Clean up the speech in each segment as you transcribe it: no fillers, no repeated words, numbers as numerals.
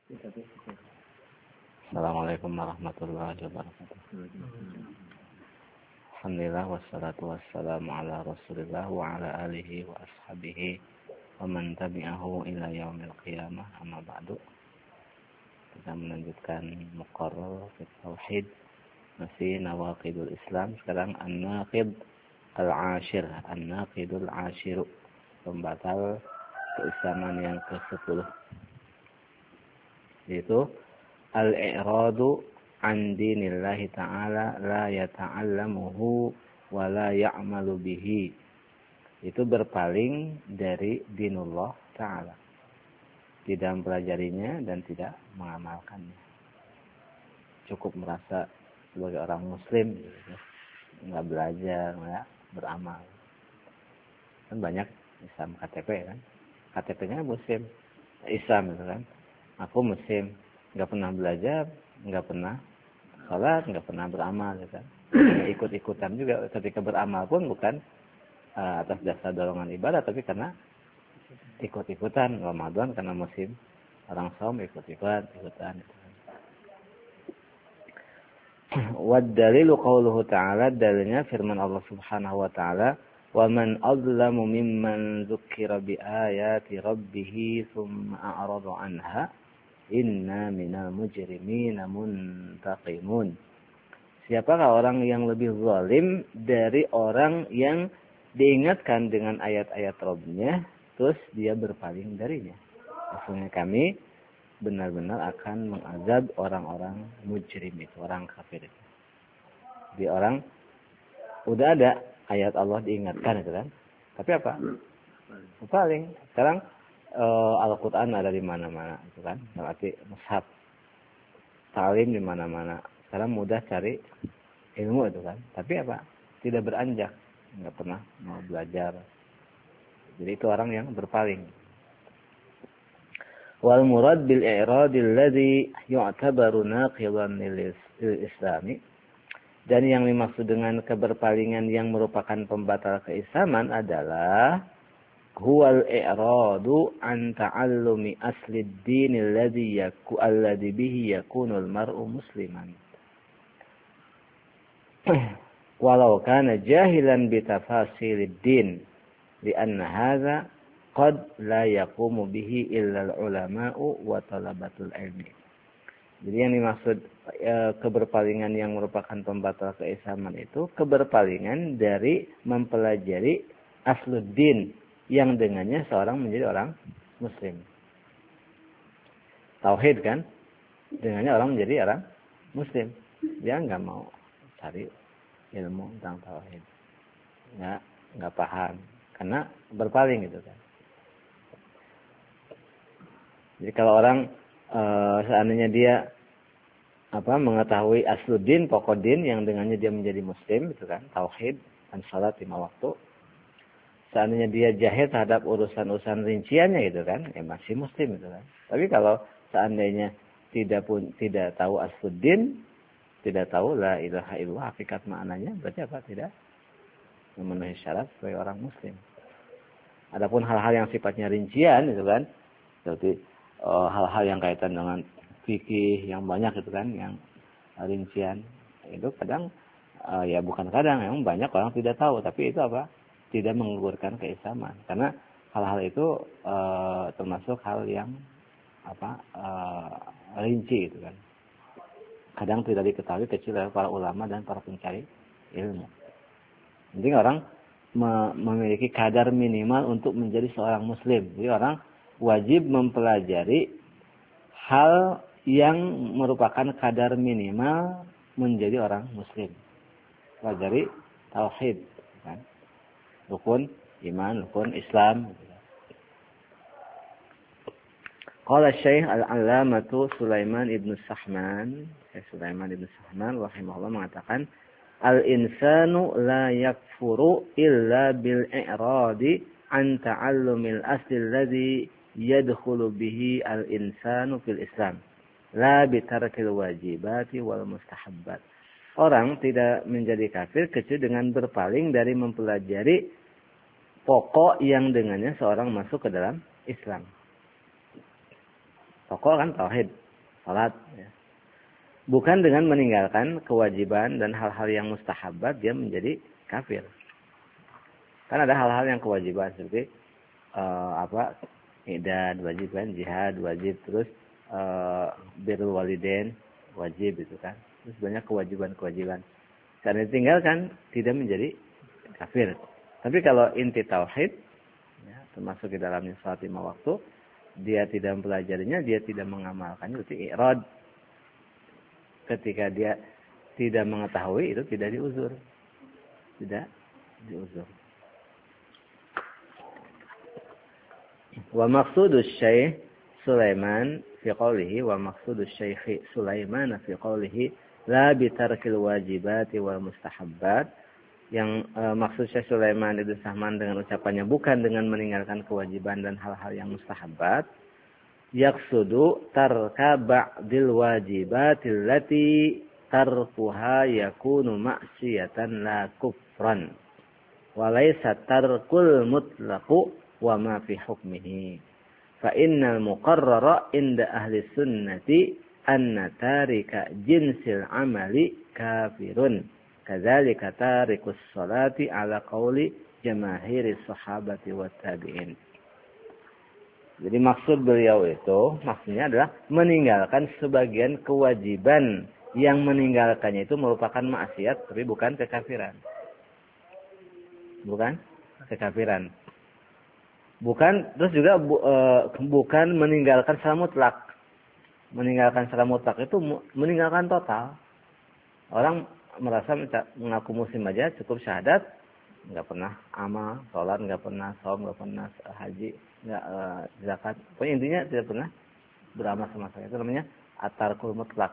Assalamualaikum warahmatullahi wabarakatuh. Alhamdulillah wassalatu wassalamu ala Rasulillah wa ala alihi wa ashabihi wa man tabi'ahu ila yaumil qiyamah, amma ba'du. Kita melanjutkan muqarrar fi tauhid, masih nawaqidul Islam. Sekarang an-naqid al-ashir, an-naqidul ashiru, pembatal keislaman yang ke-10, yaitu al-i'radu an dinillahi ta'ala la yata'allamuhu wa la ya'malu bihi. Itu berpaling dari dinullah ta'ala, tidak mempelajarinya dan tidak mengamalkannya. Cukup merasa sebagai orang muslim, nggak belajar, nggak beramal. Kan banyak Islam KTP kan, KTP-nya muslim, Islam gitu kan. Aku muslim, nggak pernah belajar, nggak pernah sholat, nggak pernah beramal gitu kan. Ikut-ikutan juga, ketika beramal pun bukan atas dasar dorongan ibadah, tapi karena ikut-ikutan. Ramadan karena musim orang saum, ikutan. Wad dalilu qauluhu ta'ala, dalilnya firman Allah Subhanahu wa ta'ala, wa man azlamu mimman dzukira bi ayati rabbih tsumma a'rada anha inna minal mujrimina muntaqimun. Siapakah orang yang lebih zalim dari orang yang diingatkan dengan ayat-ayat Rabb-nya terus dia berpaling darinya? Maksudnya kami benar-benar akan mengazab orang-orang mujrim itu, orang kafir itu. Di orang udah ada ayat Allah diingatkan itu kan, tapi apa? Berpaling. Sekarang Al-Quran ada di mana-mana itu kan, berarti mushaf, talim di mana-mana. Sekarang mudah cari ilmu itu kan, tapi apa? Tidak beranjak, nggak pernah mau belajar. Jadi itu orang yang berpaling. Wal murad bil i'radil ladzi yu'tabaru naqidan lil islami, dan yang dimaksud dengan keberpalingan yang merupakan pembatal keislaman adalah huwal i'radu an ta'allumi asli ad-din alladhi bihi yakunul mar'u musliman walau kana jahilan bi tafasilid din li'anna hadza qad la yaqumu bihi illa al-ulama'u wa talabatul ilmi. Jadi yang dimaksud keberpalingan yang merupakan pembatal keislaman itu keberpalingan dari mempelajari asluddin, yang dengannya seorang menjadi orang muslim. Tauhid kan, dengannya orang menjadi orang muslim. Dia nggak mau cari ilmu tentang tauhid, nggak paham, karena berpaling gitu kan. Jadi kalau orang seandainya dia mengetahui asluddin, pokok din yang dengannya dia menjadi muslim itu kan, tauhid dan salat 5 waktu. Seandainya dia jahil terhadap urusan-urusan rinciannya gitu kan, ya masih muslim gitu kan. Tapi kalau seandainya tidak tahu asluddin, tidak tahu la ilaha illallah hakikat maknanya, berarti apa? Tidak memenuhi syarat sebagai orang muslim. Adapun hal-hal yang sifatnya rincian gitu kan, seperti hal-hal yang kaitan dengan fikih yang banyak gitu kan, yang rincian, itu kadang ya bukan kadang, memang banyak orang tidak tahu, tapi itu apa? Tidak menggugurkan keislaman, karena hal-hal itu termasuk hal yang rinci gitu kan. Kadang tidak diketahui kecuali oleh para ulama dan para pencari ilmu. Jadi orang memiliki kadar minimal untuk menjadi seorang muslim. Jadi orang wajib mempelajari hal yang merupakan kadar minimal menjadi orang muslim. Pelajari tauhid kan, rukun iman, rukun Islam. Qala Syekh Al-Allamatu Sulaiman ibn Sahman, Sulaiman ibn Sahman rahimahullah mengatakan, al-insanu la yakfuru illa bil i'radi an ta'allumil asli alladhi yadkhulu bihi al-insanu fil Islam, la bitarkil wajibati wal mustahabbat. Orang tidak menjadi kafir kecuali dengan berpaling dari mempelajari pokok yang dengannya seorang masuk ke dalam Islam. Pokok kan tauhid, salat. Ya. Bukan dengan meninggalkan kewajiban dan hal-hal yang mustahabat dia menjadi kafir. Kan ada hal-hal yang kewajiban seperti idad wajib kan, jihad wajib, terus birrul walidain wajib itu kan. Terus banyak kewajiban-kewajiban. Karena ditinggalkan tidak menjadi kafir. Tapi kalau inti tauhid, ya, termasuk di dalamnya salat 5 waktu, dia tidak mempelajarinya, dia tidak mengamalkannya, itu i'rad. Ketika dia tidak mengetahui, itu tidak diuzur. Tidak diuzur. Wa maqsudus Syekh Sulaiman fi qawlihi wa maqsudus Syekh Sulaiman fi qawlihi la bi tarkil wajibati wal mustahabbat. Yang maksud Syekh Sulaiman itu sama dengan ucapannya bukan dengan meninggalkan kewajiban dan hal-hal yang mustahabbat. Yaqsudu tarka ba'dil wajibatil lati tarkuha yakunu ma'siyatan la kufran. Wa laysa tarkul mutlaqu wa ma fi hukmihi. Fa innal muqarrara inda ahli sunnati anna tarika jinsil amali kafirun. Kadzalika tarikus salati ala qauli jamaahiri sahabati wat tabi'in. Jadi maksud beliau itu, maksudnya adalah meninggalkan sebagian kewajiban. Yang meninggalkannya itu merupakan maksiat, tapi bukan kekafiran. Bukan kekafiran. Bukan, terus juga bukan meninggalkan secara mutlak. Meninggalkan secara mutlak itu meninggalkan total. Orang merasa mengaku muslim aja cukup syahadat, nggak pernah amal, sholat, nggak pernah saum, nggak pernah haji, nggak zakat. Pokoknya intinya tidak pernah beramal sama sekali. Itu namanya at-tarkul mutlak.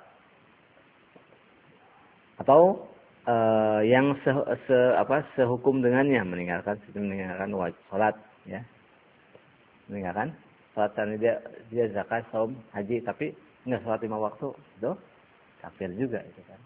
Atau yang sehukum dengannya, meninggalkan sholat, ya, meninggalkan sholat, dia zakat, saum, haji, tapi nggak sholat 5 waktu, itu kafir juga itu kan.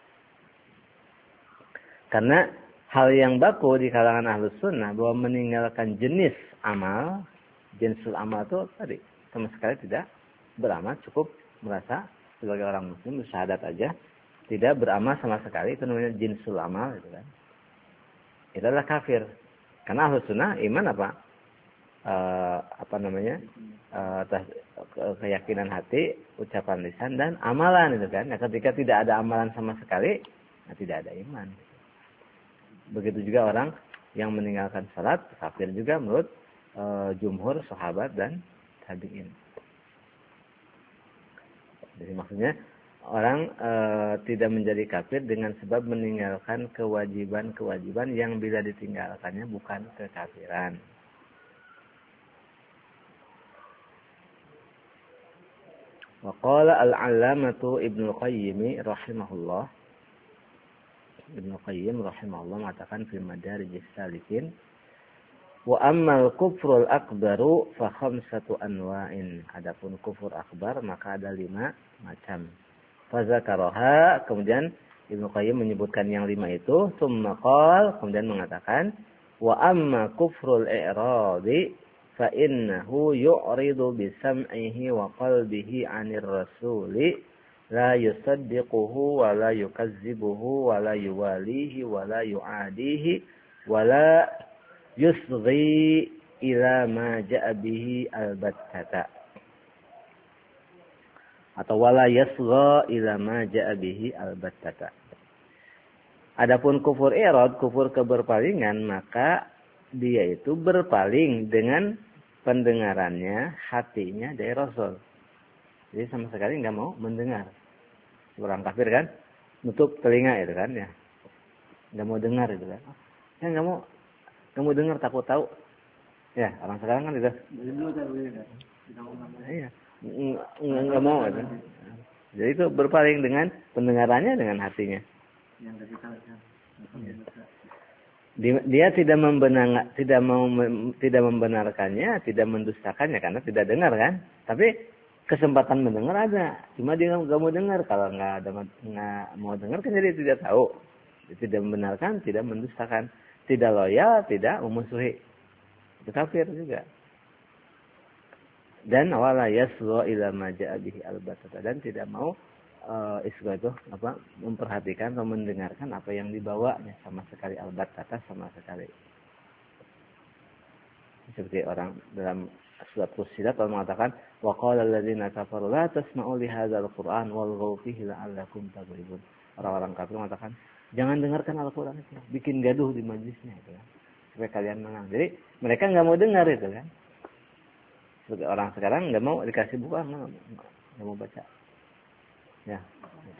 Karena hal yang baku di kalangan ahlus sunnah bahwa meninggalkan jenis amal, jinsul amal itu tadi sama sekali tidak beramal, cukup merasa sebagai orang muslim bersyahadat aja, tidak beramal sama sekali, itu namanya jinsul amal itu kan. Itu adalah kafir. Karena ahlus sunnah iman keyakinan hati, ucapan lisan dan amalan itu kan. Nah, ketika tidak ada amalan sama sekali, nah, tidak ada iman. Begitu juga orang yang meninggalkan salat kafir juga menurut jumhur sahabat dan tabi'in. Jadi maksudnya orang tidak menjadi kafir dengan sebab meninggalkan kewajiban-kewajiban yang bila ditinggalkannya bukan kekafiran. Wa qala al-'allamatu Ibnu Qayyim rahimahullah. Ibnu Qayyim rahimahullah mengatakan fi Madarijis Salikin, wa ammal kufrul akbaru fa khamsatu anwa'in. Adapun kufur akbar maka ada 5 macam. Fa zakaraha, kemudian Ibnu Qayyim menyebutkan yang 5 itu, tsumma qala, kemudian mengatakan wa amma kufrul i'radi fa innahu yu'ridu bi sam'ihi wa qalbihi 'anir rasuli la yusaddiquhu wa la yukazzibuhu wa la yuwalihi wa la yu'adihi wa la yusghi ila ma ja'a bihi albattata. Atau wa la yasgha ila ma ja'a bihi albattata. Adapun kufur i'rad, kufur keberpalingan, maka dia itu berpaling dengan pendengarannya, hatinya dari Rasul. Jadi sama sekali nggak mau mendengar. Orang kafir kan, nutup telinga itu kan, ya, nggak mau dengar itu kan. Ya nggak mau dengar, takut tahu. Ya orang sekarang kan itu. Iya, nggak mau itu. Jadi itu berpaling dengan pendengarannya, dengan hatinya. Dia tidak membenarkannya, tidak mendustakannya karena tidak dengar kan. Tapi kesempatan mendengar ada, cuma dia nggak mau dengar. Kalau nggak mau dengar kan jadi tidak tahu. Dia tidak membenarkan, tidak mendustakan, tidak loyal, tidak memusuhi. Itu kafir juga. dan wala yasgha ila ma ja'a bihi al-batata, dan tidak mau isgha itu memperhatikan atau mendengarkan apa yang dibawanya sama sekali, al-batata sama sekali. Seperti orang dalam surat Fussilat Allah mengatakan wa qala alladziina kafaru la tasma'u li hadzal qur'an walghaw fihi la'allakum taghlibun. Orang-orang kafir mengatakan jangan dengarkan Al-Qur'an itu, bikin gaduh di majelisnya itu kan, supaya kalian menang. Jadi mereka enggak mau dengar itu kan. Seperti orang sekarang enggak mau dikasih buku, enggak mau baca. Ya, gitu.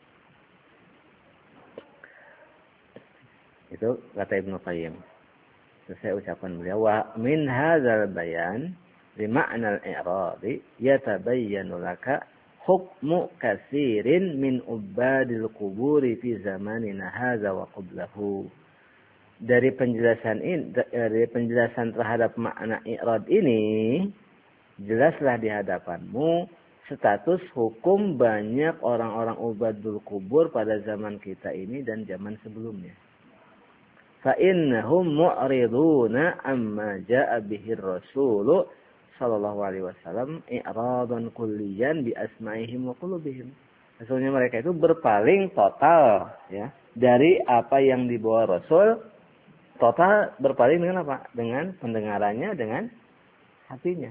Itu kata Ibnu Qayyim. Saya ucapan beliau wa min hadzal bayan li ma'na al-i'rad yatabayyanu laka hukmu katsirin min ubadil quburi fi zamanina hadza wa qablahu. Dari penjelasan terhadap makna i'rad ini, jelaslah di hadapanmu status hukum banyak orang-orang ubadul kubur pada zaman kita ini dan zaman sebelumnya. فَإِنَّهُمْ مُعْرِضُونَ أَمَّا جَاءَ بِهِ الرَّسُولُ sallallahu alaihi wasallam i'radan kulliyan bi asma'ihim wa qulubihim. Sesungguhnya mereka itu berpaling total ya dari apa yang dibawa Rasul, total berpaling dengan apa? Dengan pendengarannya, dengan hatinya.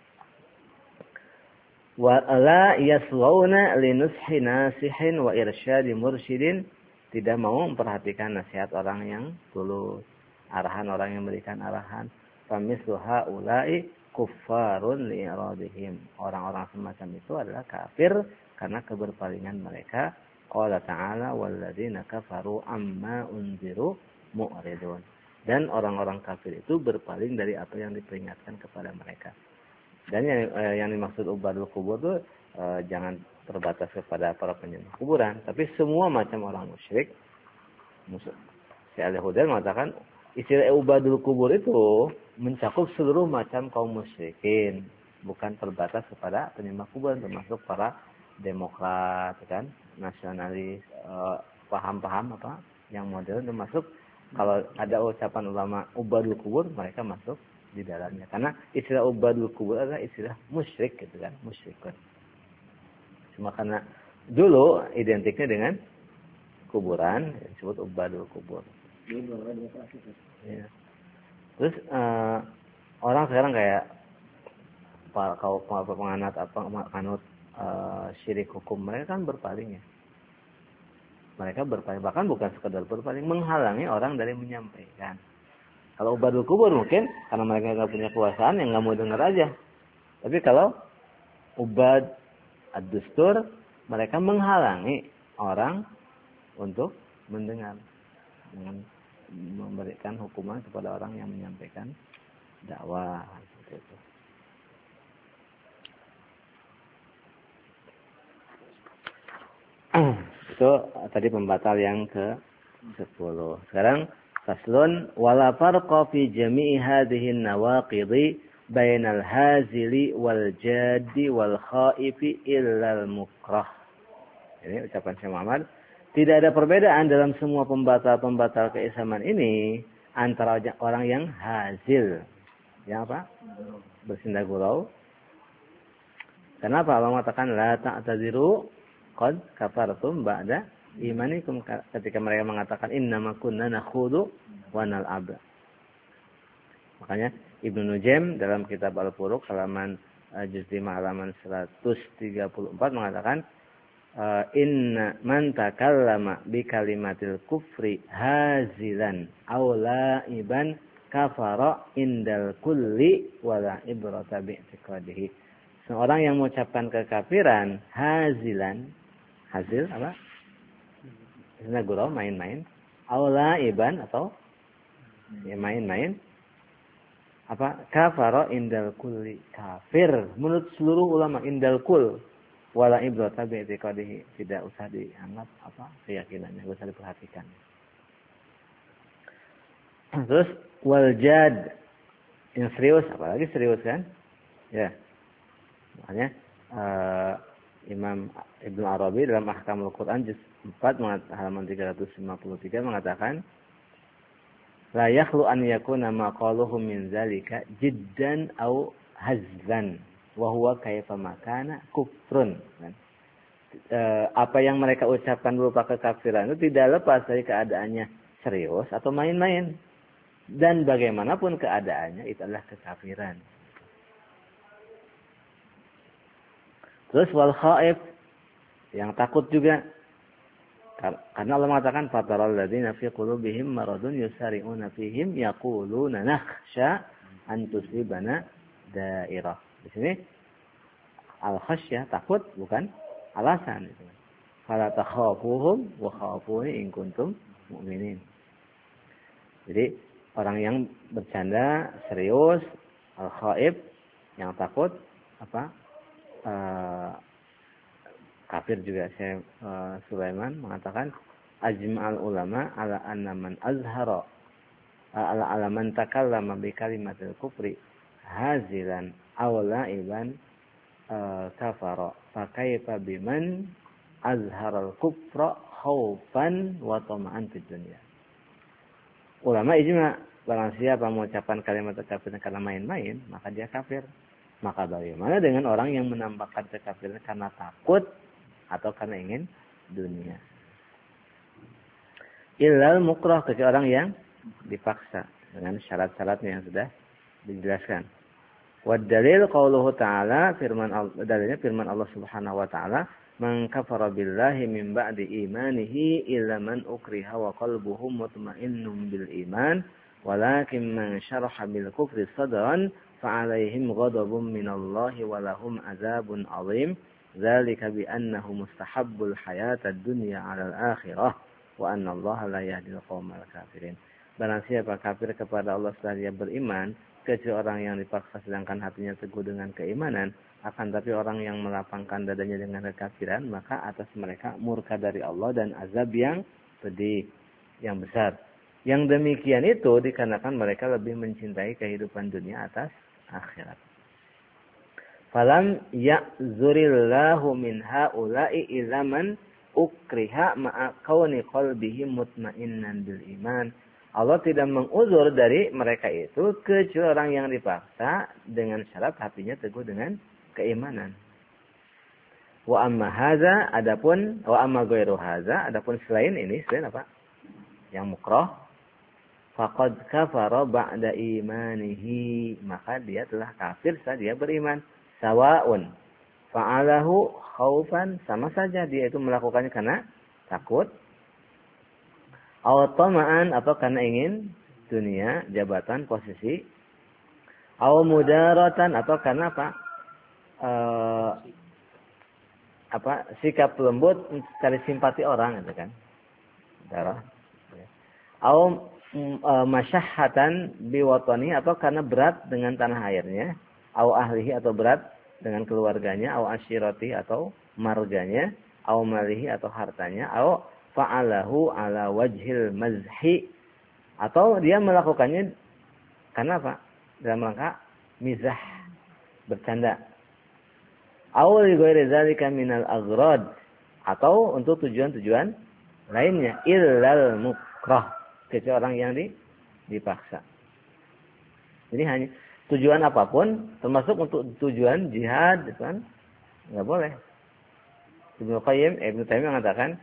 Wa la yaslawna li nushi nasihin wa irsyadi mursyidin, tidak mau memperhatikan nasihat orang yang tulus, arahan orang yang memberikan arahan. Famislu haula'i kuffarun li'iradihim. Orang-orang semacam itu adalah kafir karena keberpalingan mereka. Qala ta'ala walladzina kafaru amma unziru mu'ridun. Dan orang-orang kafir itu berpaling dari apa yang diperingatkan kepada mereka. Dan yang dimaksud ubadul kubur itu jangan terbatas kepada para penyembah kuburan, tapi semua macam orang musyrik. Syekh Al-Hudail mengatakan istilah ubadul kubur itu mencakup seluruh macam kaum musyrikin, bukan terbatas kepada penyembah kuburan, termasuk para demokrat kan, nasionalis, paham-paham apa yang modern, termasuk kalau ada ucapan ulama ubadul kubur, mereka masuk di dalamnya. Karena istilah ubadul kubur adalah istilah musyrik gitu kan, musyrikun. Cuma karena dulu identiknya dengan kuburan, disebut ubadul kubur. Ya. Terus orang sekarang kayak kalau penganut syirik hukum, mereka kan berpaling ya. Mereka berpaling, bahkan bukan sekedar berpaling, menghalangi orang dari menyampaikan. Kalau ubadul kubur mungkin karena mereka nggak punya kekuasaan, yang nggak mau dengar aja. Tapi kalau ubad ad-dustur, mereka menghalangi orang untuk mendengar dengan memberikan hukuman kepada orang yang menyampaikan dakwah seperti itu. Itu tadi pembatal yang ke-10. Sekarang faslun wala farqa fi jami'i hadhihi an-nawaqidhi bainal hazili wal jadi wal khaifi illal mukrah. Ini ucapan Syekh Muhammad. Tidak ada perbedaan dalam semua pembatal-pembatal keislaman ini antara orang yang hazil, yang apa? Bersindah gurau. Kenapa Allah mengatakan la ta'tadziru qad kafartum ba'da imanikum, ketika mereka mengatakan innama kunna nakhudu wa nal'ab. Makanya Ibnu Nujaim dalam kitab Al-Furuq halaman juz 5 halaman 134 mengatakan inna man takallama bi kalimatil kufri hazilan aw la'iban kafara indal kulli wala ibrata bi i'tiqadihi. Seorang yang mengucapkan kekafiran hazilan, hazil apa? Istilahnya gurau, main-main, aw la'iban atau ya main-main, apa? Kafara indal kulli, kafir menurut seluruh ulama, indal kul wala ibrata bi i'tiqadihi, tidak usah dianggap apa keyakinannya, tidak usah diperhatikan. Terus wal jad, yang serius, apalagi serius kan? Ya. Makanya Imam Ibnu Arabi dalam Ahkamul Quran juz 4 halaman 353 mengatakan la yakhlu an yakuna ma qaluhum min zalika jiddan aw hazzan wa huwa kaifa makana kufrun. Apa yang mereka ucapkan berupa kekafiran itu tidak lepas dari keadaannya serius atau main-main. Dan bagaimanapun keadaannya itu adalah kekafiran. Terus wal khaif, yang takut juga. Karena Allah mengatakan fataral ladzina fi qulubihim maradun yusari'una fihim yaquluna nakhsha an tusibana dairah. Di sini al khasyah takut bukan alasan itu. Fala takhafuhum wa khafuni in kuntum mu'minin. Jadi orang yang bercanda serius, al khaif, yang takut apa? Kafir juga. Syekh Sulaiman mengatakan ajma'al ulama ala anna man azhara ala man takallama bi kalimatil kufri hazilan aw la'iban kafara fa kaifa biman azhara al kufra khaufan wa tama'an fid dunya. Ulama ijma, barang siapa mengucapkan kalimat kafir karena main-main maka dia kafir. Maka bagaimana dengan orang yang menambahkan kekafiran karena takut atau karena ingin dunia? Illal mukrah, kecuali orang yang dipaksa dengan syarat-syaratnya yang sudah dijelaskan. Wad dalil qauluhu ta'ala, dalilnya firman Allah Subhanahu wa taala, man kafara billahi min ba'di imanihi illa man ukriha wa qalbuhu mutmainnun bil iman walakin man syaraha bil kufri sadran fa'alaihim ghadabun minallahi wa lahum adzabun 'adzim. Dzalika bi annahu mustahabbul hayatad dunya 'alal akhirah wa anna Allaha la yahdil qaumal kafirin. Barang siapa kafir kepada Allah setelah dia beriman, kecuali orang yang dipaksa sedangkan hatinya teguh dengan keimanan, akan tapi orang yang melapangkan dadanya dengan kekafiran, maka atas mereka murka dari Allah dan azab yang pedih, yang besar. Yang demikian itu dikarenakan mereka lebih mencintai kehidupan dunia atas akhirat. Falam ya'zurillahu min ha'ula'i idza man ukriha ma'a kauni qalbihi mutmainnan bil iman. Allah tidak menguzur dari mereka itu kecuali orang yang dipaksa dengan syarat hatinya teguh dengan keimanan. Wa amma hadza, adapun wa amma ghairu hadza, adapun selain ini, selain apa? Yang mukrah, faqad kafara ba'da imanihi, maka dia telah kafir setelah dia beriman. Sawaun fa'alahu khaufan, sama saja dia itu melakukannya karena takut, aw tama'an, atau karena ingin dunia, jabatan, posisi, aw mudaratan, atau karena sikap lembut mencari simpati orang, gitu kan, darah, aw masyahhatan biwatani, atau karena berat dengan tanah airnya, aw ahlihi, atau berat dengan keluarganya, aw asyirati, atau marganya, aw malihi, atau hartanya, aw fa'alahu ala wajhil mazhi, atau dia melakukannya karena apa? Dalam rangka mizah, bercanda. Aw li ghairi dzalika minal aghrad, atau untuk tujuan-tujuan lainnya, illal mukrah, kecuali orang yang dipaksa. Jadi hanya tujuan apapun, termasuk untuk tujuan jihad, kan, nggak boleh. Ibnu Taimiyah mengatakan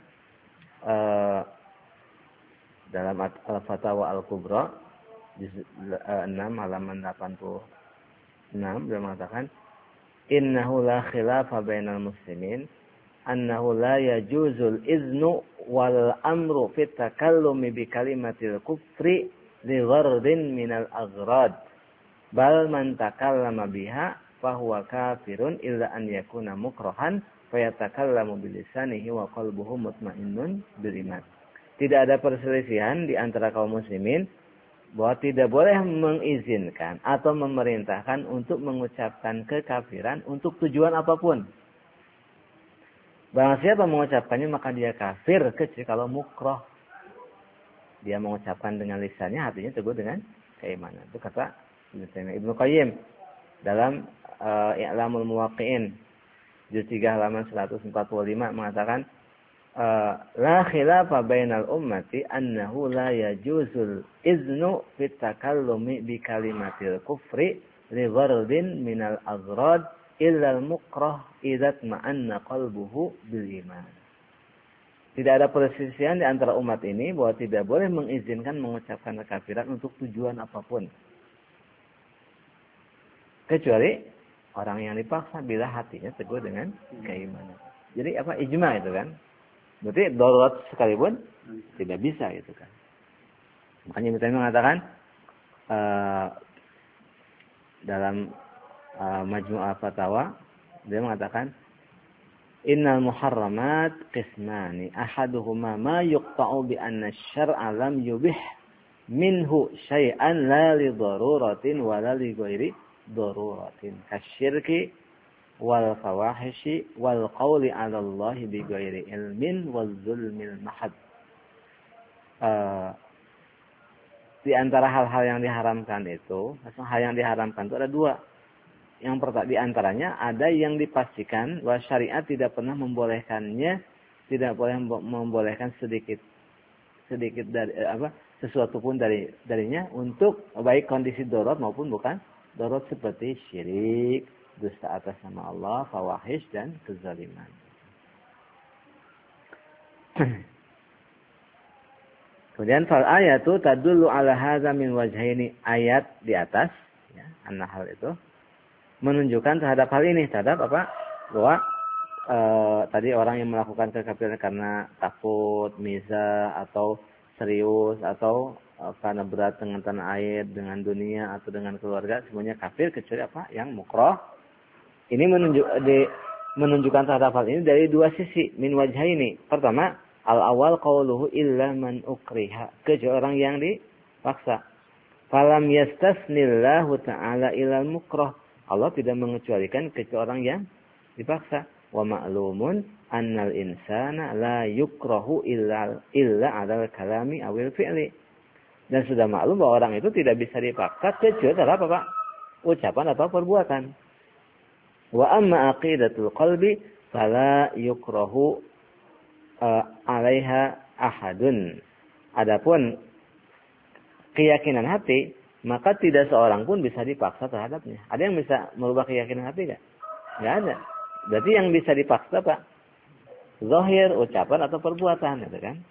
dalam Al-Fatawa Al-Kubra juz 6 halaman 86, beliau mengatakan innahu la khilafa bainal muslimin annahu la yajuzul iznu wal amru fit takallumi bi kalimatil kufri li ghardin minal aghrad bal man takallama biha fahuwa kafirun illa an yakuna mukrahan fayatakallamu bilisanihi wa qalbuhu mutmainnun bil iman. Tidak ada perselisihan di antara kaum muslimin bahwa tidak boleh mengizinkan atau memerintahkan untuk mengucapkan kekafiran untuk tujuan apapun. Barang siapa mengucapkannya maka dia kafir kecuali kalau mukrah. Dia mengucapkan dengan lisannya, hatinya teguh dengan keimanan. Itu kata Ibnu Qayyim dalam I'lamul Muwaqqi'in juz 3 halaman 145 mengatakan la khilafa bainal ummati annahu la yajuzul iznu fit takallumi bi kalimatil kufri li ghardin minal aghrad illa al-mukrah idza ma'anna qalbuhu bil iman. Tidak ada perselisihan di antara umat ini bahwa tidak boleh mengizinkan mengucapkan kekafiran untuk tujuan apapun. Kecuali orang yang dipaksa bila hatinya teguh dengan keimanan. Jadi apa ijma itu kan? Berarti darurat sekalipun tidak bisa itu kan. Makanya Ibnu Taimiyah mengatakan dalam Majmu'ah Fatawa dia mengatakan innal muharramat qismani ahaduhuma ma yuqta'u bi anna asy-syar'a lam yubih minhu syai'an la li daruratin wa la li ghairi daruratin kasyirki wal fawahishi wal qawli 'ala Allah bi ghairi ilmin wal zulmil mahad. Di antara hal-hal yang diharamkan itu, hal yang diharamkan itu ada dua. Yang pertama di antaranya ada yang dipastikan bahwa syariat tidak pernah membolehkannya, tidak boleh membolehkan sedikit dari sesuatu pun darinya untuk baik kondisi darurat maupun bukan darurat seperti syirik, dusta atas nama Allah, fawahish dan kezaliman. Kemudian fal ayatu tadullu ala hadza min wajhaini, ayat di atas ya, An-Nahl itu menunjukkan terhadap hal ini, terhadap apa? Bahwa tadi orang yang melakukan kekafiran karena takut, miza atau serius atau karena berat dengan tanah air, dengan dunia atau dengan keluarga, semuanya kafir kecuali apa? Yang mukrah. Ini menunjukkan terhadap hal ini dari dua sisi, min wajhaini. Pertama, al-awwal qauluhu illa man ukriha, kecuali orang yang dipaksa. Falam yastasnillahu ta'ala ilal mukrah. Allah tidak mengecualikan kecuali orang yang dipaksa. Wa ma'lumun annal insana la yukrahu illa 'alal kalami awil fi'li. Dan sudah maklum bahwa orang itu tidak bisa dipaksa kecuali terhadap apa? Ucapan atau perbuatan. Wa amma aqidatul qalbi fala yukrahu 'alaiha ahadun. Adapun keyakinan hati, maka tidak seorang pun bisa dipaksa terhadapnya. Ada yang bisa merubah keyakinan hati enggak? Enggak ada. Berarti yang bisa dipaksa Pak, zahir, ucapan atau perbuatan, gitu kan?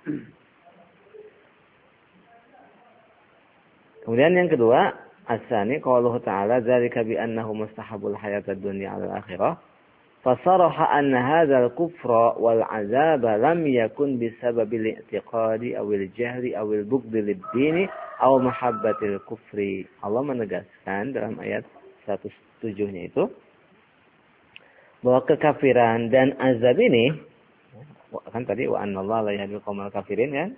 Kemudian yang kedua, as-sani qauluhu ta'ala dzalika bi annahu mustahabul hayatad dunya 'alal akhirah. Fasaraha anna hadzal kufra wal 'adzaba lam yakun bisababil i'tiqadi awil jahli awil bughdi lid-dini aw mahabbatil kufri. Allah menegaskan dalam ayat 107-nya itu bahwa kekafiran dan azab ini, kan tadi wa annallaha la yahdil qaumal kafirin kan?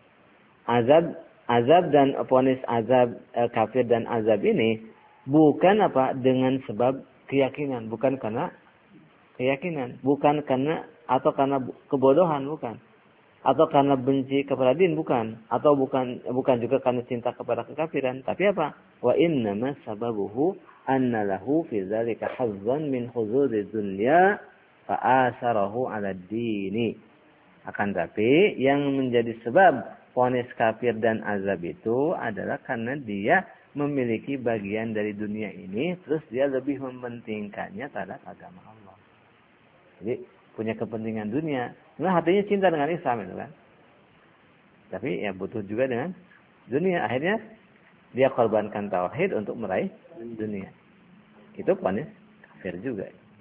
Azab dan vonis azab kafir dan azab ini bukan apa dengan sebab keyakinan, bukan karena keyakinan, bukan karena atau karena kebodohan, bukan, atau karena benci kepada din, bukan, atau bukan juga karena cinta kepada kekafiran, tapi apa? Wa innama sababuhu anna lahu fi dzalika hazzan min huzuzid dunya fa asarahu 'ala ad-dini. Akan tapi yang menjadi sebab vonis kafir dan azab itu adalah karena dia memiliki bagian dari dunia ini, terus dia lebih mementingkannya terhadap agama Allah. Jadi punya kepentingan dunia. Nah hatinya cinta dengan Islam itu kan. Tapi ya butuh juga dengan dunia. Akhirnya dia korbankan tauhid untuk meraih dunia. Itu vonis kafir juga.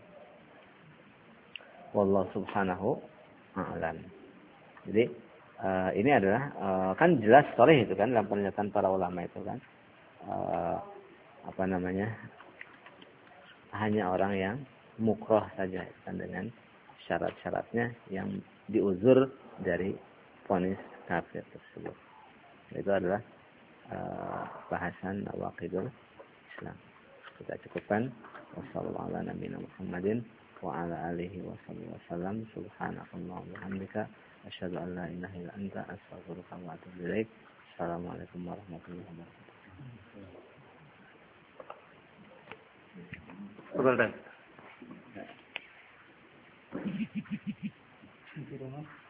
Wallahu subhanahu a'lam. Jadi ini adalah kan jelas sharih itu kan dalam pernyataan para ulama itu kan. Hanya orang yang mukrah saja kan dengan syarat-syaratnya yang diuzur dari vonis kafir tersebut. Itu adalah bahasan nawaqidul Islam. Kita cukupkan. Wassalamualaikum warahmatullahi wabarakatuh. Subhanakallahumma wa bihamdika asyhadu an la ilaha illa anta astaghfiruka wa atubu ilaik. Assalamualaikum warahmatullahi wabarakatuh.